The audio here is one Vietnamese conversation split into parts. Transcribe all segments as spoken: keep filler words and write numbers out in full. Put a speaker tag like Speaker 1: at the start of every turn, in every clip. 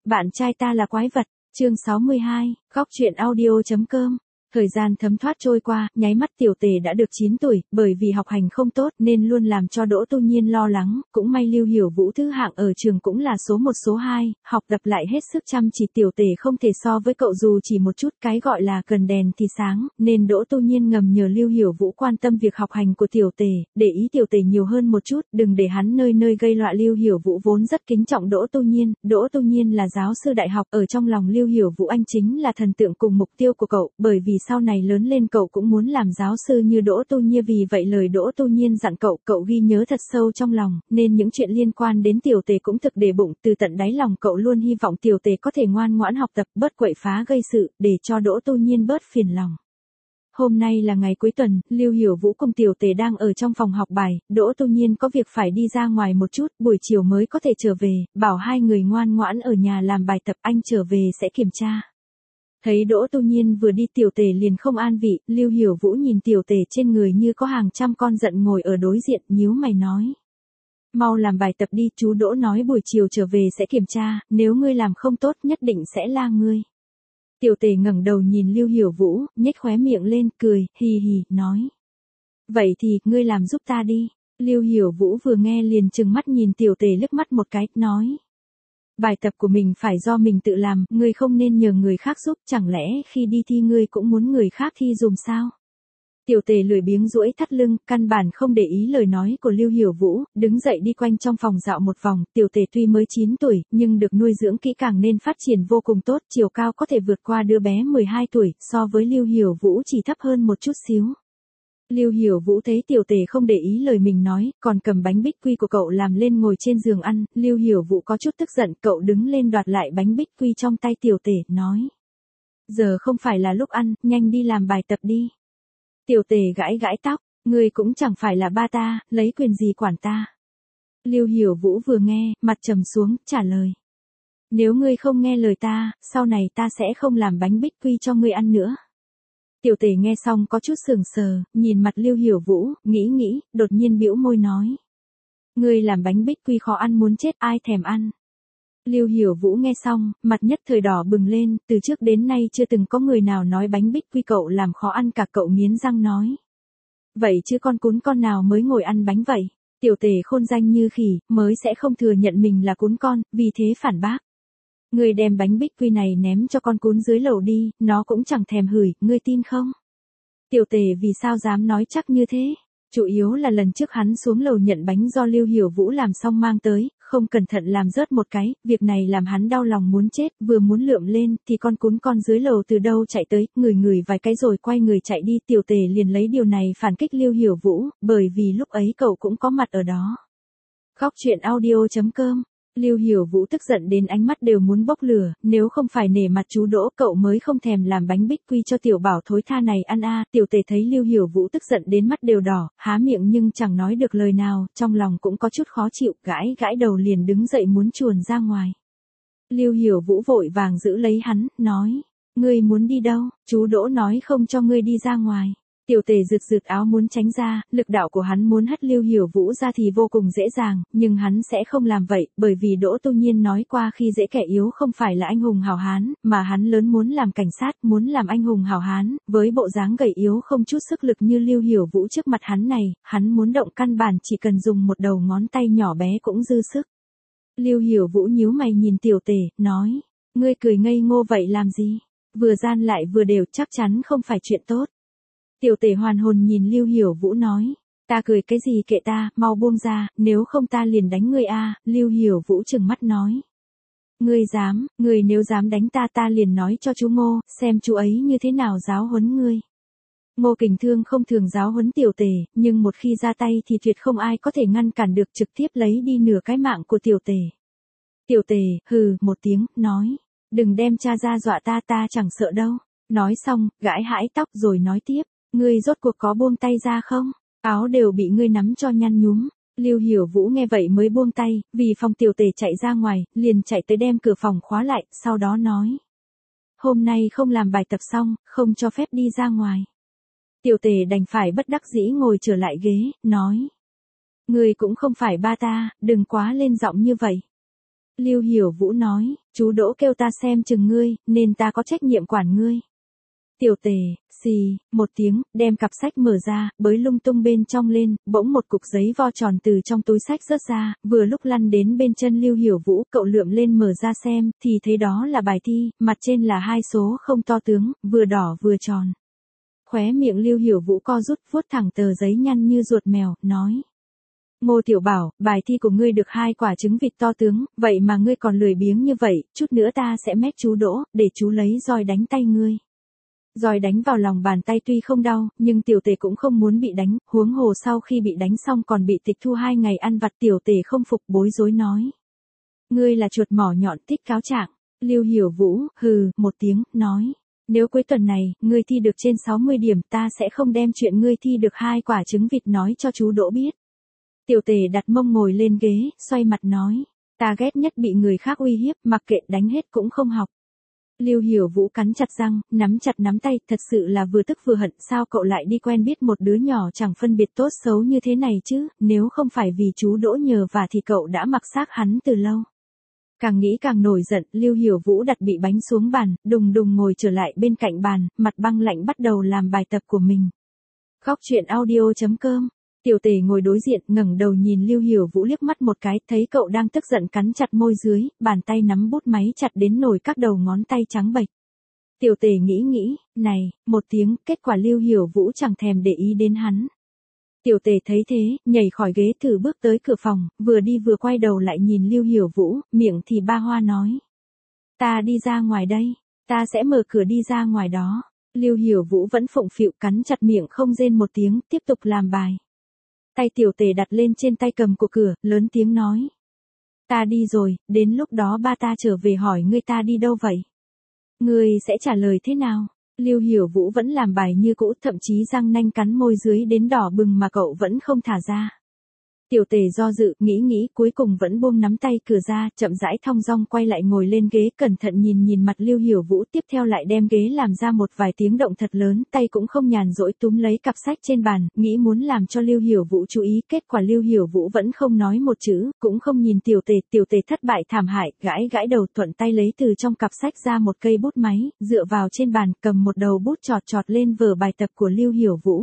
Speaker 1: Bạn trai ta là quái vật, chương sáu mươi hai, góc truyện audio.com. Thời gian thấm thoát trôi qua, nháy mắt tiểu tề đã được chín tuổi, bởi vì học hành không tốt nên luôn làm cho Đỗ Tu Nhiên lo lắng, cũng may Lưu Hiểu Vũ thứ hạng ở trường cũng là số một số hai, học tập lại hết sức chăm chỉ, tiểu tề không thể so với cậu dù chỉ một chút, cái gọi là cần đèn thì sáng, nên Đỗ Tu Nhiên ngầm nhờ Lưu Hiểu Vũ quan tâm việc học hành của tiểu tề, để ý tiểu tề nhiều hơn một chút, đừng để hắn nơi nơi gây loạn. Lưu Hiểu Vũ vốn rất kính trọng Đỗ Tu Nhiên, Đỗ Tu Nhiên là giáo sư đại học, ở trong lòng Lưu Hiểu Vũ anh chính là thần tượng cùng mục tiêu của cậu, bởi vì sau này lớn lên cậu cũng muốn làm giáo sư như Đỗ Tu Nhiên, vì vậy lời Đỗ Tu Nhiên dặn cậu, cậu ghi nhớ thật sâu trong lòng, nên những chuyện liên quan đến tiểu tề cũng thực để bụng, từ tận đáy lòng cậu luôn hy vọng tiểu tề có thể ngoan ngoãn học tập, bớt quậy phá gây sự, để cho Đỗ Tu Nhiên bớt phiền lòng. Hôm nay là ngày cuối tuần, Lưu Hiểu Vũ cùng tiểu tề đang ở trong phòng học bài, Đỗ Tu Nhiên có việc phải đi ra ngoài một chút, buổi chiều mới có thể trở về, bảo hai người ngoan ngoãn ở nhà làm bài tập, anh trở về sẽ kiểm tra. Thấy Đỗ Tu Nhiên vừa đi, tiểu tề liền không an vị, Lưu Hiểu Vũ nhìn tiểu tề trên người như có hàng trăm con giận ngồi ở đối diện, nhíu mày nói. Mau làm bài tập đi, chú Đỗ nói buổi chiều trở về sẽ kiểm tra, nếu ngươi làm không tốt nhất định sẽ la ngươi. Tiểu tề ngẩng đầu nhìn Lưu Hiểu Vũ, nhếch khóe miệng lên, cười, hì hì, nói. Vậy thì, ngươi làm giúp ta đi. Lưu Hiểu Vũ vừa nghe liền trừng mắt nhìn tiểu tề liếc mắt một cái, nói. Bài tập của mình phải do mình tự làm, ngươi không nên nhờ người khác giúp, chẳng lẽ khi đi thi ngươi cũng muốn người khác thi dùm sao? Tiểu tề lười biếng duỗi thắt lưng, căn bản không để ý lời nói của Lưu Hiểu Vũ, đứng dậy đi quanh trong phòng dạo một vòng, tiểu tề tuy mới chín tuổi, nhưng được nuôi dưỡng kỹ càng nên phát triển vô cùng tốt, chiều cao có thể vượt qua đứa bé mười hai tuổi, so với Lưu Hiểu Vũ chỉ thấp hơn một chút xíu. Lưu Hiểu Vũ thấy tiểu tề không để ý lời mình nói, còn cầm bánh bích quy của cậu làm lên ngồi trên giường ăn, Lưu Hiểu Vũ có chút tức giận, cậu đứng lên đoạt lại bánh bích quy trong tay tiểu tề, nói. Giờ không phải là lúc ăn, nhanh đi làm bài tập đi. Tiểu tề gãi gãi tóc, ngươi cũng chẳng phải là ba ta, lấy quyền gì quản ta. Lưu Hiểu Vũ vừa nghe, mặt trầm xuống, trả lời. Nếu ngươi không nghe lời ta, sau này ta sẽ không làm bánh bích quy cho ngươi ăn nữa. Tiểu tề nghe xong có chút sừng sờ, nhìn mặt Lưu Hiểu Vũ, nghĩ nghĩ, đột nhiên bĩu môi nói. Ngươi làm bánh bích quy khó ăn muốn chết, ai thèm ăn. Lưu Hiểu Vũ nghe xong, mặt nhất thời đỏ bừng lên, từ trước đến nay chưa từng có người nào nói bánh bích quy cậu làm khó ăn cả, cậu nghiến răng nói. Vậy chứ con cún con nào mới ngồi ăn bánh vậy? Tiểu tề khôn danh như khỉ, mới sẽ không thừa nhận mình là cún con, vì thế phản bác. Ngươi đem bánh bích quy này ném cho con cún dưới lầu đi, nó cũng chẳng thèm hửi, ngươi tin không? Tiểu tề vì sao dám nói chắc như thế? Chủ yếu là lần trước hắn xuống lầu nhận bánh do Lưu Hiểu Vũ làm xong mang tới, không cẩn thận làm rớt một cái, việc này làm hắn đau lòng muốn chết, vừa muốn lượm lên, thì con cún con dưới lầu từ đâu chạy tới, ngửi ngửi vài cái rồi quay người chạy đi, tiểu tề liền lấy điều này phản kích Lưu Hiểu Vũ, bởi vì lúc ấy cậu cũng có mặt ở đó. Góc truyện audio.com. Lưu Hiểu Vũ tức giận đến ánh mắt đều muốn bốc lửa, nếu không phải nể mặt chú Đỗ cậu mới không thèm làm bánh bích quy cho tiểu bảo thối tha này ăn a. Tiểu tề thấy Lưu Hiểu Vũ tức giận đến mắt đều đỏ, há miệng nhưng chẳng nói được lời nào, trong lòng cũng có chút khó chịu, gãi gãi đầu liền đứng dậy muốn chuồn ra ngoài. Lưu Hiểu Vũ vội vàng giữ lấy hắn, nói, ngươi muốn đi đâu, chú Đỗ nói không cho ngươi đi ra ngoài. Tiểu tề rực rực áo muốn tránh ra, lực đạo của hắn muốn hất Lưu Hiểu Vũ ra thì vô cùng dễ dàng, nhưng hắn sẽ không làm vậy, bởi vì Đỗ Tu Nhiên nói qua khi dễ kẻ yếu không phải là anh hùng hảo hán, mà hắn lớn muốn làm cảnh sát, muốn làm anh hùng hảo hán, với bộ dáng gầy yếu không chút sức lực như Lưu Hiểu Vũ trước mặt hắn này, hắn muốn động căn bản chỉ cần dùng một đầu ngón tay nhỏ bé cũng dư sức. Lưu Hiểu Vũ nhíu mày nhìn tiểu tề, nói, ngươi cười ngây ngô vậy làm gì? Vừa gian lại vừa đều, chắc chắn không phải chuyện tốt. Tiểu tề hoàn hồn nhìn Lưu Hiểu Vũ nói, ta cười cái gì kệ ta, mau buông ra, nếu không ta liền đánh ngươi a. Lưu Hiểu Vũ trừng mắt nói. Ngươi dám, ngươi nếu dám đánh ta ta liền nói cho chú Ngô, xem chú ấy như thế nào giáo huấn ngươi. Ngô Kình Thương không thường giáo huấn tiểu tề, nhưng một khi ra tay thì tuyệt không ai có thể ngăn cản được, trực tiếp lấy đi nửa cái mạng của tiểu tề. Tiểu tề, hừ, một tiếng, nói, đừng đem cha ra dọa ta, ta chẳng sợ đâu. Nói xong, gãi hãi tóc rồi nói tiếp. Ngươi rốt cuộc có buông tay ra không? Áo đều bị ngươi nắm cho nhăn nhúm. Lưu Hiểu Vũ nghe vậy mới buông tay, vì phòng tiểu tề chạy ra ngoài, liền chạy tới đem cửa phòng khóa lại, sau đó nói. Hôm nay không làm bài tập xong, không cho phép đi ra ngoài. Tiểu tề đành phải bất đắc dĩ ngồi trở lại ghế, nói. Ngươi cũng không phải ba ta, đừng quá lên giọng như vậy. Lưu Hiểu Vũ nói, chú Đỗ kêu ta xem chừng ngươi, nên ta có trách nhiệm quản ngươi. Tiểu Tề, xì, một tiếng, đem cặp sách mở ra, bới lung tung bên trong lên, bỗng một cục giấy vo tròn từ trong túi sách rớt ra, vừa lúc lăn đến bên chân Lưu Hiểu Vũ, cậu lượm lên mở ra xem, thì thấy đó là bài thi, mặt trên là hai số không to tướng, vừa đỏ vừa tròn. Khóe miệng Lưu Hiểu Vũ co rút, vuốt thẳng tờ giấy nhăn như ruột mèo, nói. Ngô Tiểu Bảo, bài thi của ngươi được hai quả trứng vịt to tướng, vậy mà ngươi còn lười biếng như vậy, chút nữa ta sẽ mét chú Đỗ, để chú lấy roi đánh tay ngươi. Roi đánh vào lòng bàn tay tuy không đau, nhưng Tiểu Tề cũng không muốn bị đánh, huống hồ sau khi bị đánh xong còn bị tịch thu hai ngày ăn vặt. Tiểu Tề không phục, bối rối nói. Ngươi là chuột mỏ nhọn thích cáo trạng. Lưu Hiểu Vũ, hừ, một tiếng, nói. Nếu cuối tuần này, ngươi thi được trên sáu mươi điểm, ta sẽ không đem chuyện ngươi thi được hai quả trứng vịt nói cho chú Đỗ biết. Tiểu Tề đặt mông ngồi lên ghế, xoay mặt nói. Ta ghét nhất bị người khác uy hiếp, mặc kệ đánh hết cũng không học. Lưu Hiểu Vũ cắn chặt răng, nắm chặt nắm tay, thật sự là vừa tức vừa hận, sao cậu lại đi quen biết một đứa nhỏ chẳng phân biệt tốt xấu như thế này chứ, nếu không phải vì chú Đỗ nhờ vả thì cậu đã mặc xác hắn từ lâu. Càng nghĩ càng nổi giận, Lưu Hiểu Vũ đặt bị bánh xuống bàn, đùng đùng ngồi trở lại bên cạnh bàn, mặt băng lạnh bắt đầu làm bài tập của mình. Góc truyện audio chấm com. Tiểu Tề ngồi đối diện, ngẩng đầu nhìn Lưu Hiểu Vũ liếc mắt một cái, thấy cậu đang tức giận cắn chặt môi dưới, bàn tay nắm bút máy chặt đến nổi các đầu ngón tay trắng bệch. Tiểu Tề nghĩ nghĩ, này, một tiếng, kết quả Lưu Hiểu Vũ chẳng thèm để ý đến hắn. Tiểu Tề thấy thế, nhảy khỏi ghế thử bước tới cửa phòng, vừa đi vừa quay đầu lại nhìn Lưu Hiểu Vũ, miệng thì ba hoa nói. Ta đi ra ngoài đây, ta sẽ mở cửa đi ra ngoài đó. Lưu Hiểu Vũ vẫn phụng phịu cắn chặt miệng không rên một tiếng, tiếp tục làm bài. Tay Tiểu Tề đặt lên trên tay cầm của cửa, lớn tiếng nói. Ta đi rồi, đến lúc đó ba ta trở về hỏi ngươi ta đi đâu vậy? Ngươi sẽ trả lời thế nào? Lưu Hiểu Vũ vẫn làm bài như cũ, thậm chí răng nanh cắn môi dưới đến đỏ bừng mà cậu vẫn không thả ra. Tiểu Tề do dự, nghĩ nghĩ, cuối cùng vẫn buông nắm tay cửa ra, chậm rãi thong dong quay lại ngồi lên ghế, cẩn thận nhìn nhìn mặt Lưu Hiểu Vũ, tiếp theo lại đem ghế làm ra một vài tiếng động thật lớn, tay cũng không nhàn rỗi túm lấy cặp sách trên bàn, nghĩ muốn làm cho Lưu Hiểu Vũ chú ý, kết quả Lưu Hiểu Vũ vẫn không nói một chữ, cũng không nhìn Tiểu Tề. Tiểu Tề thất bại thảm hại, gãi gãi đầu, thuận tay lấy từ trong cặp sách ra một cây bút máy, dựa vào trên bàn, cầm một đầu bút chọt chọt lên vở bài tập của Lưu Hiểu Vũ.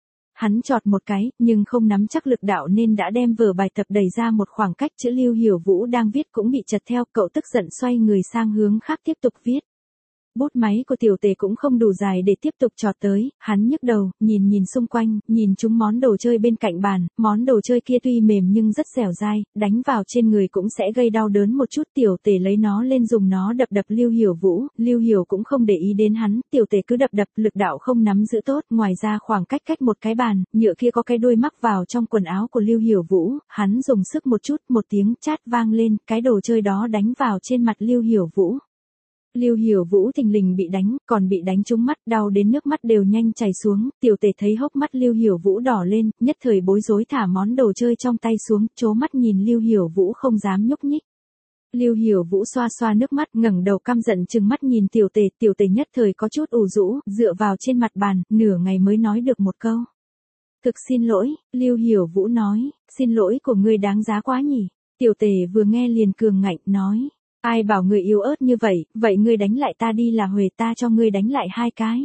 Speaker 1: Hắn chọt một cái, nhưng không nắm chắc lực đạo nên đã đem vở bài tập đẩy ra một khoảng cách, chữ Lưu Hiểu Vũ đang viết cũng bị chật theo, cậu tức giận xoay người sang hướng khác tiếp tục viết. Bút máy của Tiểu Tề cũng không đủ dài để tiếp tục chọt tới, hắn nhức đầu, nhìn nhìn xung quanh, nhìn chúng món đồ chơi bên cạnh bàn, món đồ chơi kia tuy mềm nhưng rất dẻo dai, đánh vào trên người cũng sẽ gây đau đớn một chút. Tiểu Tề lấy nó lên dùng nó đập đập Lưu Hiểu Vũ, Lưu Hiểu cũng không để ý đến hắn, Tiểu Tề cứ đập đập, lực đạo không nắm giữ tốt, ngoài ra khoảng cách cách một cái bàn, nhựa kia có cái đuôi mắc vào trong quần áo của Lưu Hiểu Vũ, hắn dùng sức một chút, một tiếng chát vang lên, cái đồ chơi đó đánh vào trên mặt Lưu Hiểu Vũ. Lưu Hiểu Vũ thình lình bị đánh, còn bị đánh trúng mắt, đau đến nước mắt đều nhanh chảy xuống. Tiểu Tề thấy hốc mắt Lưu Hiểu Vũ đỏ lên, nhất thời bối rối thả món đồ chơi trong tay xuống, trố mắt nhìn Lưu Hiểu Vũ không dám nhúc nhích. Lưu Hiểu Vũ xoa xoa nước mắt, ngẩng đầu căm giận trừng mắt nhìn Tiểu Tề, Tiểu Tề nhất thời có chút ủ rũ, dựa vào trên mặt bàn, nửa ngày mới nói được một câu. Thực xin lỗi, Lưu Hiểu Vũ nói, xin lỗi của ngươi đáng giá quá nhỉ. Tiểu Tề vừa nghe liền cường ngạnh, nói. Ai bảo người yếu ớt như vậy, vậy ngươi đánh lại ta đi là huề, ta cho ngươi đánh lại hai cái.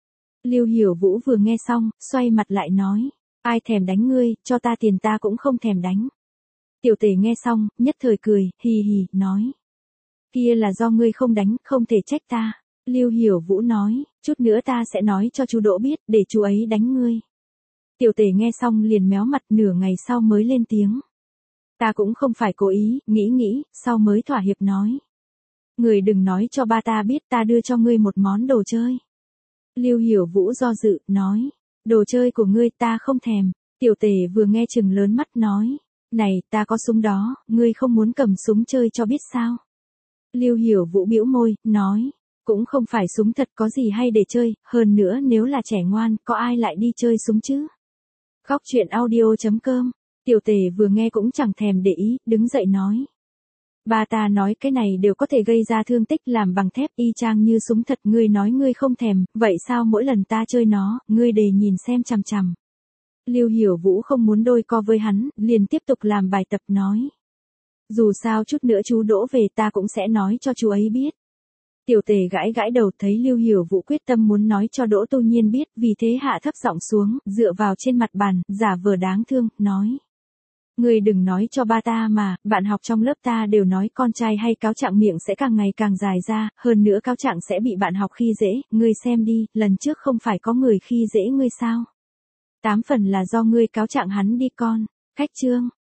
Speaker 1: Lưu Hiểu Vũ vừa nghe xong, xoay mặt lại nói, ai thèm đánh ngươi, cho ta tiền ta cũng không thèm đánh. Tiểu Tề nghe xong, nhất thời cười, hì hì, nói, kia là do ngươi không đánh, không thể trách ta. Lưu Hiểu Vũ nói, chút nữa ta sẽ nói cho chú Đỗ biết, để chú ấy đánh ngươi. Tiểu Tề nghe xong liền méo mặt, nửa ngày sau mới lên tiếng. Ta cũng không phải cố ý, nghĩ nghĩ, sau mới thỏa hiệp nói. Người đừng nói cho ba ta biết, ta đưa cho ngươi một món đồ chơi. Lưu Hiểu Vũ do dự, nói. Đồ chơi của ngươi ta không thèm. Tiểu Tề vừa nghe chừng lớn mắt nói. Này, ta có súng đó, ngươi không muốn cầm súng chơi cho biết sao? Lưu Hiểu Vũ bĩu môi, nói. Cũng không phải súng thật, có gì hay để chơi, hơn nữa nếu là trẻ ngoan, có ai lại đi chơi súng chứ? Góc truyện audio chấm com. Tiểu Tề vừa nghe cũng chẳng thèm để ý, đứng dậy nói. Ba ta nói cái này đều có thể gây ra thương tích, làm bằng thép y chang như súng thật, ngươi nói ngươi không thèm, vậy sao mỗi lần ta chơi nó, ngươi để nhìn xem chằm chằm. Lưu Hiểu Vũ không muốn đôi co với hắn, liền tiếp tục làm bài tập nói. Dù sao chút nữa chú Đỗ về ta cũng sẽ nói cho chú ấy biết. Tiểu tề gãi gãi đầu, thấy Lưu Hiểu Vũ quyết tâm muốn nói cho Đỗ Tu Nhiên biết, vì thế hạ thấp giọng xuống, dựa vào trên mặt bàn, giả vờ đáng thương, nói. Ngươi đừng nói cho ba ta mà, bạn học trong lớp ta đều nói con trai hay cáo trạng miệng sẽ càng ngày càng dài ra, hơn nữa cáo trạng sẽ bị bạn học khi dễ, ngươi xem đi, lần trước không phải có người khi dễ ngươi sao? Tám phần là do ngươi cáo trạng hắn đi con. Khách trương,